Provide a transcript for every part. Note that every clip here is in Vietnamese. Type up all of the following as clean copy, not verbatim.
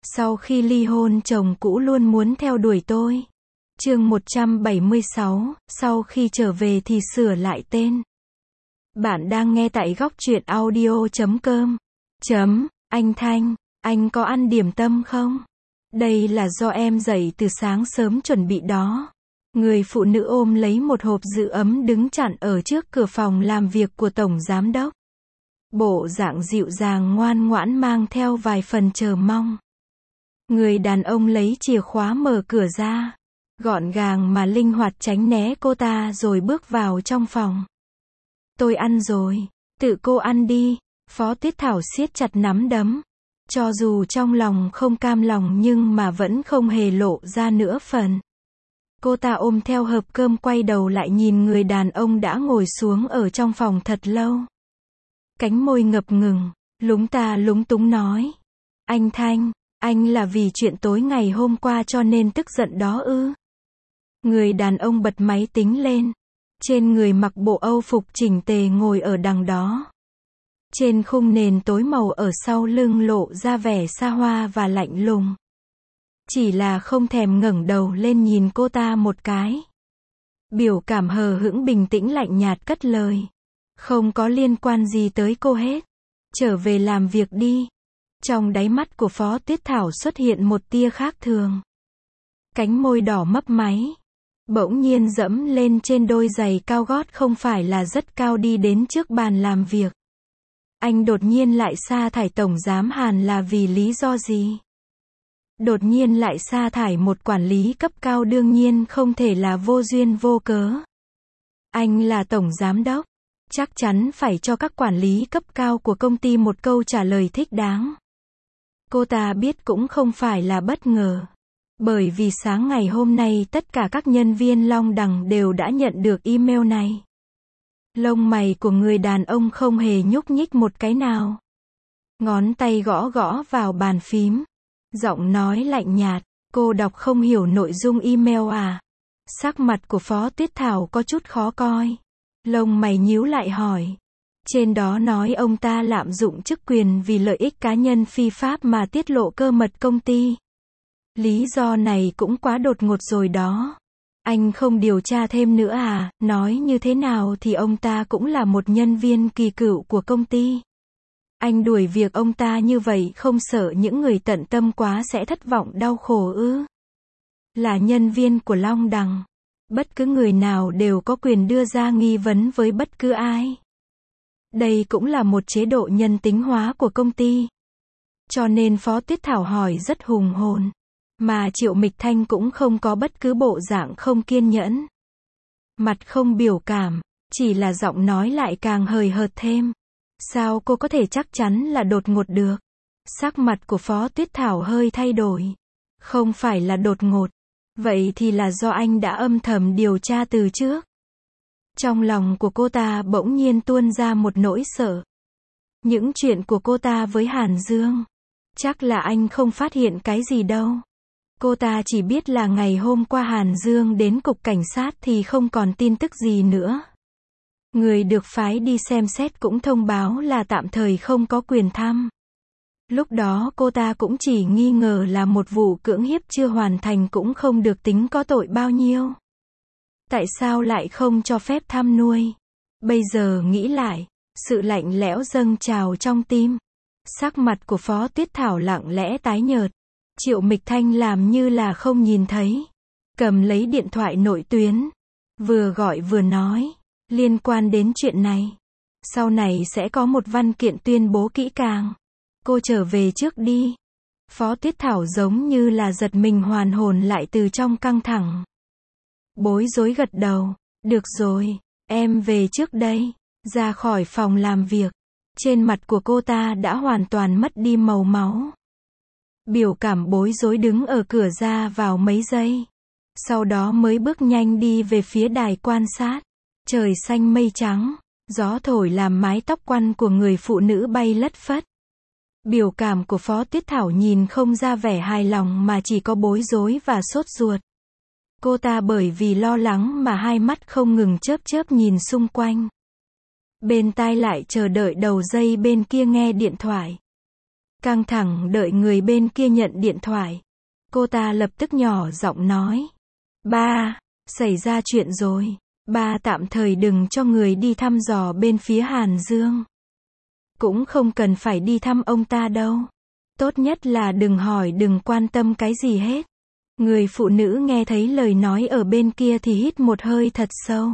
Sau khi ly hôn chồng cũ luôn muốn theo đuổi tôi. Chương 176, sau khi trở về thì sửa lại tên. Bạn đang nghe tại góc truyện audio.com. Anh Thanh, anh có ăn điểm tâm không? Đây là do em dậy từ sáng sớm chuẩn bị đó. Người phụ nữ ôm lấy một hộp giữ ấm đứng chặn ở trước cửa phòng làm việc của tổng giám đốc. Bộ dạng dịu dàng ngoan ngoãn mang theo vài phần chờ mong. Người đàn ông lấy chìa khóa mở cửa ra, gọn gàng mà linh hoạt tránh né cô ta rồi bước vào trong phòng. Tôi ăn rồi, tự cô ăn đi. Phó Tuyết Thảo siết chặt nắm đấm. Cho dù trong lòng không cam lòng nhưng mà vẫn không hề lộ ra nửa phần. Cô ta ôm theo hộp cơm quay đầu lại nhìn người đàn ông đã ngồi xuống ở trong phòng thật lâu. Cánh môi ngập ngừng, lúng ta lúng túng nói. Anh Thanh, anh là vì chuyện tối ngày hôm qua cho nên tức giận đó ư? Người đàn ông bật máy tính lên. Trên người mặc bộ Âu phục chỉnh tề ngồi ở đằng đó. Trên khung nền tối màu ở sau lưng lộ ra vẻ xa hoa và lạnh lùng. Chỉ là không thèm ngẩng đầu lên nhìn cô ta một cái. Biểu cảm hờ hững bình tĩnh lạnh nhạt cất lời. Không có liên quan gì tới cô hết. Trở về làm việc đi. Trong đáy mắt của Phó Tuyết Thảo xuất hiện một tia khác thường. Cánh môi đỏ mấp máy. Bỗng nhiên dẫm lên trên đôi giày cao gót không phải là rất cao đi đến trước bàn làm việc. Anh đột nhiên lại sa thải Tổng Giám Hàn là vì lý do gì? Đột nhiên lại sa thải một quản lý cấp cao đương nhiên không thể là vô duyên vô cớ. Anh là Tổng Giám Đốc. Chắc chắn phải cho các quản lý cấp cao của công ty một câu trả lời thích đáng. Cô ta biết cũng không phải là bất ngờ. Bởi vì sáng ngày hôm nay tất cả các nhân viên Long Đằng đều đã nhận được email này. Lông mày của người đàn ông không hề nhúc nhích một cái nào. Ngón tay gõ gõ vào bàn phím. Giọng nói lạnh nhạt, cô đọc không hiểu nội dung email à? Sắc mặt của Phó Tuyết Thảo có chút khó coi. Lông mày nhíu lại hỏi. Trên đó nói ông ta lạm dụng chức quyền vì lợi ích cá nhân phi pháp mà tiết lộ cơ mật công ty. Lý do này cũng quá đột ngột rồi đó. Anh không điều tra thêm nữa à? Nói như thế nào thì ông ta cũng là một nhân viên kỳ cựu của công ty. Anh đuổi việc ông ta như vậy không sợ những người tận tâm quá sẽ thất vọng đau khổ ư? Là nhân viên của Long Đằng. Bất cứ người nào đều có quyền đưa ra nghi vấn với bất cứ ai. Đây cũng là một chế độ nhân tính hóa của công ty. Cho nên Phó Tuyết Thảo hỏi rất hùng hồn. Mà Triệu Mịch Thanh cũng không có bất cứ bộ dạng không kiên nhẫn. Mặt không biểu cảm, chỉ là giọng nói lại càng hời hợt thêm. Sao cô có thể chắc chắn là đột ngột được? Sắc mặt của Phó Tuyết Thảo hơi thay đổi. Không phải là đột ngột. Vậy thì là do anh đã âm thầm điều tra từ trước. Trong lòng của cô ta bỗng nhiên tuôn ra một nỗi sợ. Những chuyện của cô ta với Hàn Dương. Chắc là anh không phát hiện cái gì đâu. Cô ta chỉ biết là ngày hôm qua Hàn Dương đến cục cảnh sát thì không còn tin tức gì nữa. Người được phái đi xem xét cũng thông báo là tạm thời không có quyền thăm. Lúc đó cô ta cũng chỉ nghi ngờ là một vụ cưỡng hiếp chưa hoàn thành cũng không được tính có tội bao nhiêu. Tại sao lại không cho phép thăm nuôi? Bây giờ nghĩ lại, sự lạnh lẽo dâng trào trong tim. Sắc mặt của Phó Tuyết Thảo lặng lẽ tái nhợt. Triệu Mịch Thanh làm như là không nhìn thấy. Cầm lấy điện thoại nội tuyến. Vừa gọi vừa nói. Liên quan đến chuyện này. Sau này sẽ có một văn kiện tuyên bố kỹ càng. Cô trở về trước đi. Phó Tuyết Thảo giống như là giật mình hoàn hồn lại từ trong căng thẳng. Bối rối gật đầu. Được rồi, em về trước đây. Ra khỏi phòng làm việc. Trên mặt của cô ta đã hoàn toàn mất đi màu máu. Biểu cảm bối rối đứng ở cửa ra vào mấy giây. Sau đó mới bước nhanh đi về phía đài quan sát. Trời xanh mây trắng. Gió thổi làm mái tóc quăn của người phụ nữ bay lất phất. Biểu cảm của Phó Tuyết Thảo nhìn không ra vẻ hài lòng mà chỉ có bối rối và sốt ruột. Cô ta bởi vì lo lắng mà hai mắt không ngừng chớp chớp nhìn xung quanh. Bên tai lại chờ đợi đầu dây bên kia nghe điện thoại. Căng thẳng đợi người bên kia nhận điện thoại. Cô ta lập tức nhỏ giọng nói. Ba, xảy ra chuyện rồi. Ba tạm thời đừng cho người đi thăm dò bên phía Hàn Dương. Cũng không cần phải đi thăm ông ta đâu. Tốt nhất là đừng hỏi, đừng quan tâm cái gì hết. Người phụ nữ nghe thấy lời nói ở bên kia thì hít một hơi thật sâu.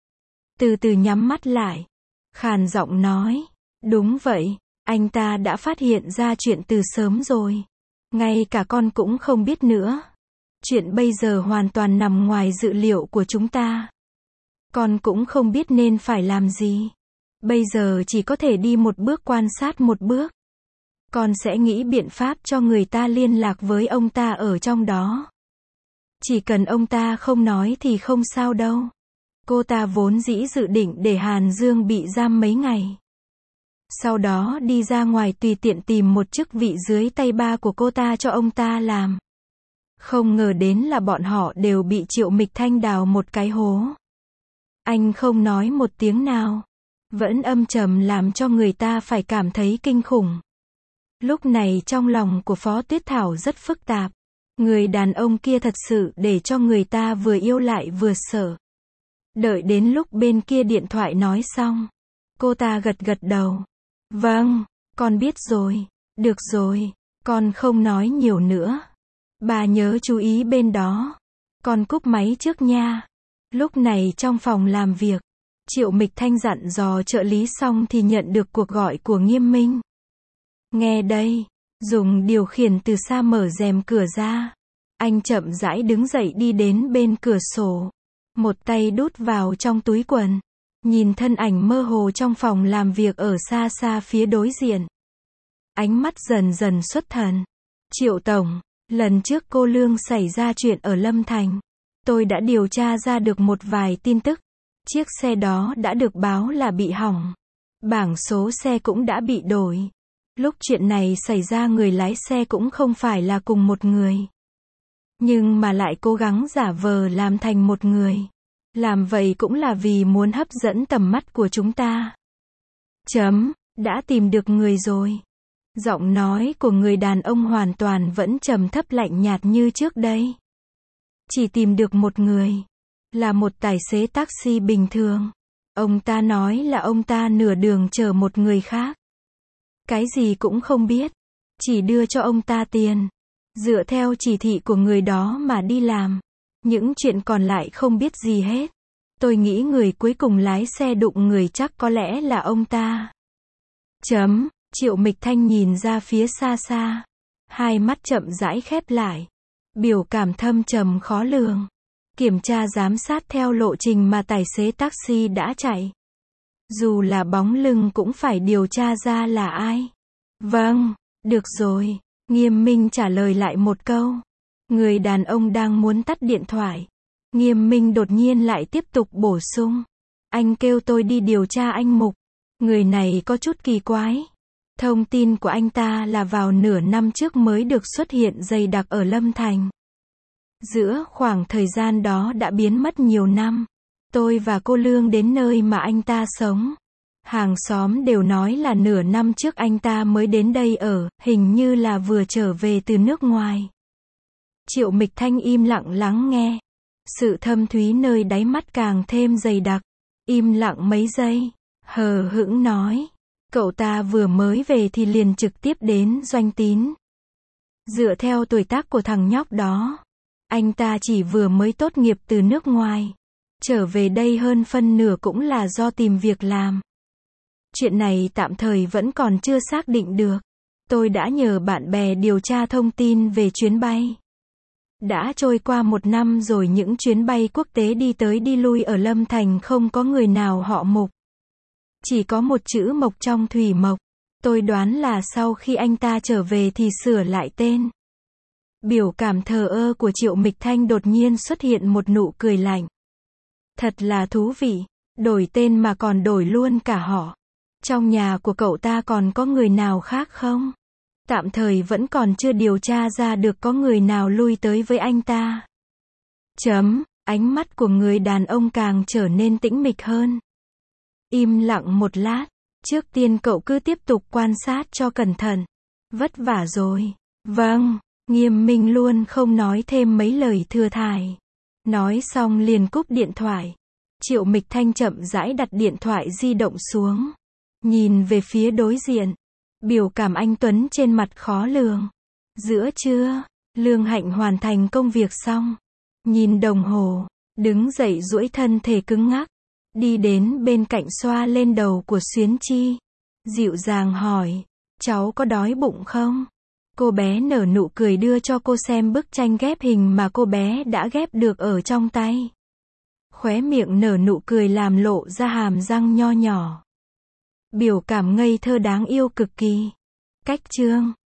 Từ từ nhắm mắt lại. Khàn giọng nói. Đúng vậy, anh ta đã phát hiện ra chuyện từ sớm rồi. Ngay cả con cũng không biết nữa. Chuyện bây giờ hoàn toàn nằm ngoài dự liệu của chúng ta. Con cũng không biết nên phải làm gì. Bây giờ chỉ có thể đi một bước quan sát một bước. Con sẽ nghĩ biện pháp cho người ta liên lạc với ông ta ở trong đó. Chỉ cần ông ta không nói thì không sao đâu. Cô ta vốn dĩ dự định để Hàn Dương bị giam mấy ngày. Sau đó đi ra ngoài tùy tiện tìm một chức vị dưới tay ba của cô ta cho ông ta làm. Không ngờ đến là bọn họ đều bị Triệu Mịch Thanh đào một cái hố. Anh không nói một tiếng nào. Vẫn âm trầm làm cho người ta phải cảm thấy kinh khủng. Lúc này trong lòng của Phó Tuyết Thảo rất phức tạp. Người đàn ông kia thật sự để cho người ta vừa yêu lại vừa sợ. Đợi đến lúc bên kia điện thoại nói xong. Cô ta gật gật đầu. Vâng, con biết rồi. Được rồi, con không nói nhiều nữa. Bà nhớ chú ý bên đó. Con cúp máy trước nha. Lúc này trong phòng làm việc, Triệu Mịch Thanh dặn dò trợ lý xong thì nhận được cuộc gọi của Nghiêm Minh. Nghe đây, dùng điều khiển từ xa mở rèm cửa ra. Anh chậm rãi đứng dậy đi đến bên cửa sổ. Một tay đút vào trong túi quần. Nhìn thân ảnh mơ hồ trong phòng làm việc ở xa xa phía đối diện. Ánh mắt dần dần xuất thần. Triệu Tổng, lần trước cô Lương xảy ra chuyện ở Lâm Thành. Tôi đã điều tra ra được một vài tin tức. Chiếc xe đó đã được báo là bị hỏng. Bảng số xe cũng đã bị đổi. Lúc chuyện này xảy ra người lái xe cũng không phải là cùng một người. Nhưng mà lại cố gắng giả vờ làm thành một người. Làm vậy cũng là vì muốn hấp dẫn tầm mắt của chúng ta. Đã tìm được người rồi. Giọng nói của người đàn ông hoàn toàn vẫn trầm thấp lạnh nhạt như trước đây. Chỉ tìm được một người. Là một tài xế taxi bình thường. Ông ta nói là ông ta nửa đường chở một người khác. Cái gì cũng không biết. Chỉ đưa cho ông ta tiền. Dựa theo chỉ thị của người đó mà đi làm. Những chuyện còn lại không biết gì hết. Tôi nghĩ người cuối cùng lái xe đụng người chắc có lẽ là ông ta. Triệu Mịch Thanh nhìn ra phía xa xa. Hai mắt chậm rãi khép lại. Biểu cảm thâm trầm khó lường. Kiểm tra giám sát theo lộ trình mà tài xế taxi đã chạy. Dù là bóng lưng cũng phải điều tra ra là ai. Vâng, được rồi. Nghiêm Minh trả lời lại một câu. Người đàn ông đang muốn tắt điện thoại. Nghiêm Minh đột nhiên lại tiếp tục bổ sung. Anh kêu tôi đi điều tra anh Mục. Người này có chút kỳ quái. Thông tin của anh ta là vào nửa năm trước mới được xuất hiện dày đặc ở Lâm Thành. Giữa khoảng thời gian đó đã biến mất nhiều năm. Tôi và cô Lương đến nơi mà anh ta sống. Hàng xóm đều nói là nửa năm trước anh ta mới đến đây ở, hình như là vừa trở về từ nước ngoài. Triệu Mịch Thanh im lặng lắng nghe. Sự thâm thúy nơi đáy mắt càng thêm dày đặc. Im lặng mấy giây. Hờ hững nói. Cậu ta vừa mới về thì liền trực tiếp đến Doanh Tín. Dựa theo tuổi tác của thằng nhóc đó. Anh ta chỉ vừa mới tốt nghiệp từ nước ngoài. Trở về đây hơn phân nửa cũng là do tìm việc làm. Chuyện này tạm thời vẫn còn chưa xác định được. Tôi đã nhờ bạn bè điều tra thông tin về chuyến bay. Đã trôi qua 1 năm rồi những chuyến bay quốc tế đi tới đi lui ở Lâm Thành không có người nào họ Mục. Chỉ có một chữ Mộc trong Thủy Mộc. Tôi đoán là sau khi anh ta trở về thì sửa lại tên. Biểu cảm thờ ơ của Triệu Mịch Thanh đột nhiên xuất hiện một nụ cười lạnh. Thật là thú vị. Đổi tên mà còn đổi luôn cả họ. Trong nhà của cậu ta còn có người nào khác không? Tạm thời vẫn còn chưa điều tra ra được có người nào lui tới với anh ta. Ánh mắt của người đàn ông càng trở nên tĩnh mịch hơn. Im lặng một lát. Trước tiên cậu cứ tiếp tục quan sát cho cẩn thận. Vất vả rồi. Vâng, Nghiêm Minh luôn không nói thêm mấy lời thừa thãi. Nói xong liền cúp điện thoại. Triệu Mịch Thanh chậm rãi đặt điện thoại di động xuống. Nhìn về phía đối diện. Biểu cảm anh Tuấn trên mặt khó lường. Giữa trưa, Lương Hạnh hoàn thành công việc xong. Nhìn đồng hồ, đứng dậy duỗi thân thể cứng ngắc. Đi đến bên cạnh xoa lên đầu của Xuyến Chi. Dịu dàng hỏi, cháu có đói bụng không? Cô bé nở nụ cười đưa cho cô xem bức tranh ghép hình mà cô bé đã ghép được ở trong tay. Khóe miệng nở nụ cười làm lộ ra hàm răng nho nhỏ. Biểu cảm ngây thơ đáng yêu cực kỳ. Cách chương